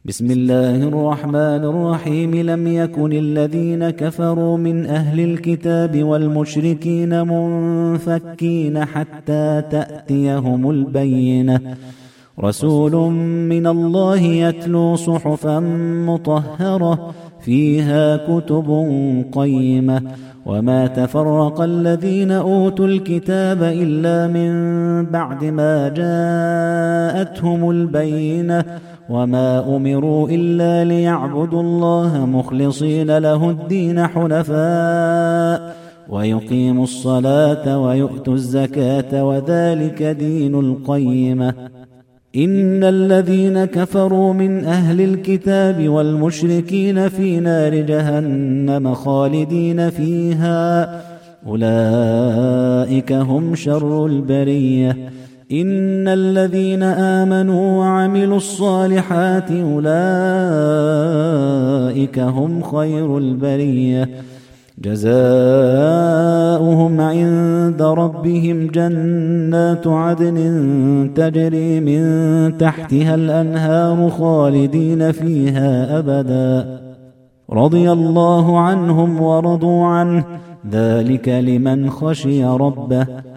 بسم الله الرحمن الرحيم. لم يكن الذين كفروا من أهل الكتاب والمشركين منفكين حتى تأتيهم البينة، رسول من الله يتلو صحفا مطهرة فيها كتب قيمة، وما تفرق الذين أوتوا الكتاب إلا من بعد ما جاءتهم البينة، وما أمروا إلا ليعبدوا الله مخلصين له الدين حنفاء ويقيموا الصلاة ويؤتوا الزكاة وذلك دين القيمة. إن الذين كفروا من أهل الكتاب والمشركين في نار جهنم خالدين فيها، أولئك هم شر البرية. إن الذين آمنوا وعملوا الصالحات أولئك هم خير البرية، جزاؤهم عند ربهم جنات عدن تجري من تحتها الأنهار خالدين فيها أبدا، رضي الله عنهم ورضوا عنه، ذلك لمن خشي ربه.